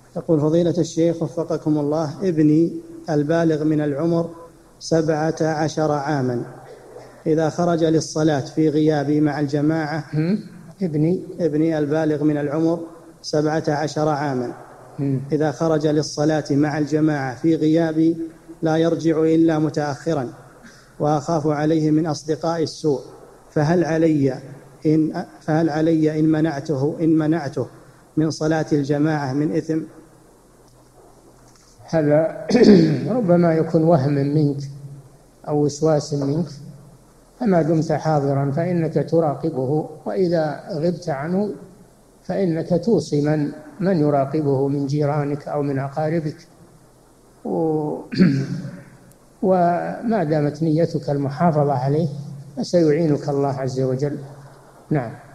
يقول فضيلة الشيخ وفقكم الله، ابني البالغ من العمر 17 عاما إذا خرج للصلاة في غيابي مع الجماعة. ابني البالغ من العمر 17 عاما إذا خرج للصلاة مع الجماعة في غيابي لا يرجع إلا متأخرا، وأخاف عليه من أصدقاء السوء، فهل علي إن منعته من صلاة الجماعة من إثم؟ هذا ربما يكون وهم منك أو وسواس منك، فما دمت حاضرا فإنك تراقبه، وإذا غبت عنه فإنك توصي من يراقبه من جيرانك أو من أقاربك، وما دامت نيتك المحافظة عليه فسيعينك الله عز وجل. نعم.